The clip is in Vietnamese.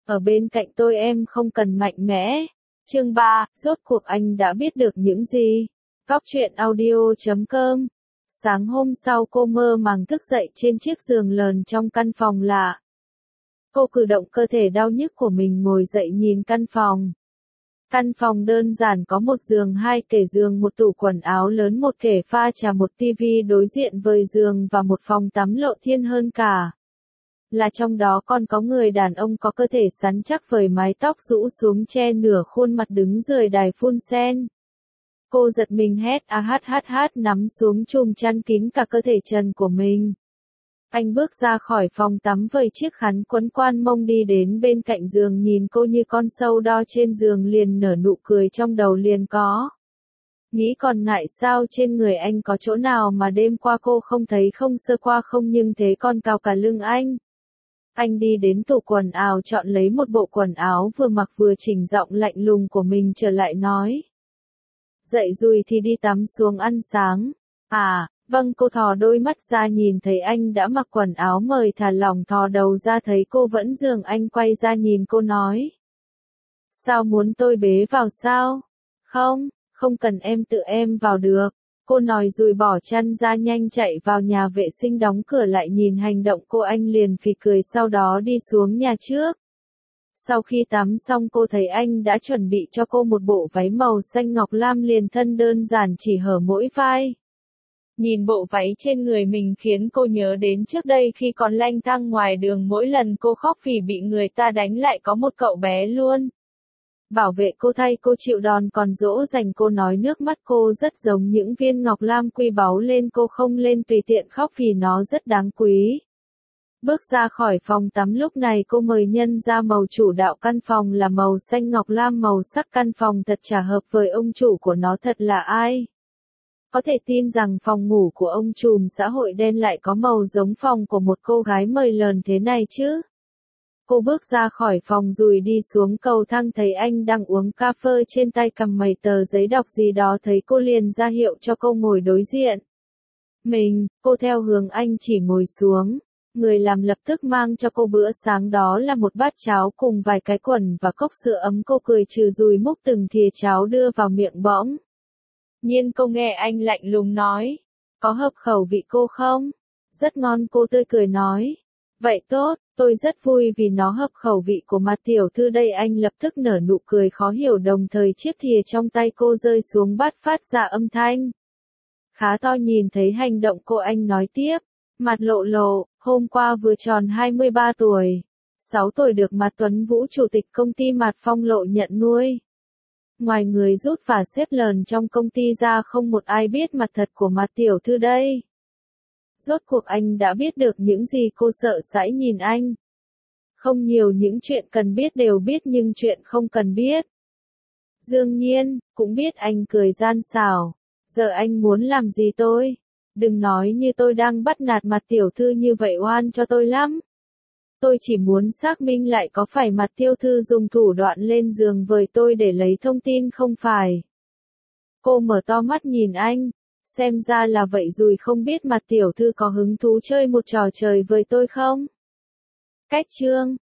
Ở bên cạnh tôi em không cần mạnh mẽ. Chương 3, rốt cuộc anh đã biết được những gì? Góc truyện audio.com. Sáng hôm sau cô mơ màng thức dậy trên chiếc giường lờn trong căn phòng lạ. Cô cử động cơ thể đau nhức của mình ngồi dậy nhìn căn phòng. Căn phòng đơn giản có một giường, hai kệ giường, một tủ quần áo lớn, một kệ pha trà, một tivi đối diện với giường và một phòng tắm lộ thiên hơn cả. Là trong đó còn có người đàn ông có cơ thể rắn chắc với mái tóc rũ xuống che nửa khuôn mặt đứng dưới đài phun sen. Cô giật mình hét nắm xuống chùm chăn kín cả cơ thể trần của mình. Anh bước ra khỏi phòng tắm với chiếc khăn quấn quan mông đi đến bên cạnh giường nhìn cô như con sâu đo trên giường liền nở nụ cười trong đầu liền có. Nghĩ còn ngại sao trên người anh có chỗ nào mà đêm qua cô không thấy không sơ qua không nhưng thế còn cào cả lưng anh. Anh đi đến tủ quần áo chọn lấy một bộ quần áo vừa mặc vừa chỉnh giọng lạnh lùng của mình trở lại nói. Dậy rồi thì đi tắm xuống ăn sáng. À, vâng, cô thò đôi mắt ra nhìn thấy anh đã mặc quần áo mời thả lỏng thò đầu ra thấy cô vẫn giường anh quay ra nhìn cô nói. Sao muốn tôi bế vào sao? Không, không cần em tự em vào được. Cô nói rồi bỏ chăn ra nhanh chạy vào nhà vệ sinh đóng cửa lại nhìn hành động cô anh liền phì cười sau đó đi xuống nhà trước. Sau khi tắm xong cô thấy anh đã chuẩn bị cho cô một bộ váy màu xanh ngọc lam liền thân đơn giản chỉ hở mỗi vai. Nhìn bộ váy trên người mình khiến cô nhớ đến trước đây khi còn lang thang ngoài đường mỗi lần cô khóc vì bị người ta đánh lại có một cậu bé luôn. Bảo vệ cô thay cô chịu đòn còn dỗ dành cô nói nước mắt cô rất giống những viên ngọc lam quý báu lên cô không lên tùy tiện khóc vì nó rất đáng quý. Bước ra khỏi phòng tắm lúc này cô mời nhân ra màu chủ đạo căn phòng là màu xanh ngọc lam màu sắc căn phòng thật chả hợp với ông chủ của nó thật là ai. Có thể tin rằng phòng ngủ của ông trùm xã hội đen lại có màu giống phòng của một cô gái mời lờn thế này chứ. Cô bước ra khỏi phòng rồi đi xuống cầu thang thấy anh đang uống cà phê trên tay cầm mấy tờ giấy đọc gì đó thấy cô liền ra hiệu cho cô ngồi đối diện. Cô theo hướng anh chỉ ngồi xuống. Người làm lập tức mang cho cô bữa sáng đó là một bát cháo cùng vài cái quần và cốc sữa ấm cô cười trừ dùi múc từng thìa cháo đưa vào miệng bỗng. Nhiên cô nghe anh lạnh lùng nói. Có hợp khẩu vị cô không? Rất ngon cô tươi cười nói. Vậy tốt, tôi rất vui vì nó hợp khẩu vị của mặt tiểu thư đây anh lập tức nở nụ cười khó hiểu đồng thời chiếc thìa trong tay cô rơi xuống bát phát ra âm thanh. Khá to nhìn thấy hành động cô anh nói tiếp. Mặt lộ lộ, hôm qua vừa tròn 23 tuổi. 6 tuổi được Mạt Tuấn Vũ chủ tịch công ty Mạt Phong Lộ nhận nuôi. Ngoài người rút và xếp lờn trong công ty ra không một ai biết mặt thật của Mạt tiểu thư đây. Rốt cuộc anh đã biết được những gì cô sợ hãi nhìn anh. Không nhiều những chuyện cần biết đều biết nhưng chuyện không cần biết. Dương Nhiên, cũng biết anh cười gian xảo. Giờ anh muốn làm gì tôi? Đừng nói như tôi đang bắt nạt mặt tiểu thư như vậy oan cho tôi lắm. Tôi chỉ muốn xác minh lại có phải mặt tiểu thư dùng thủ đoạn lên giường với tôi để lấy thông tin không phải. Cô mở to mắt nhìn anh. Xem ra là vậy rồi không biết mặt tiểu thư có hứng thú chơi một trò chơi với tôi không? Cách chương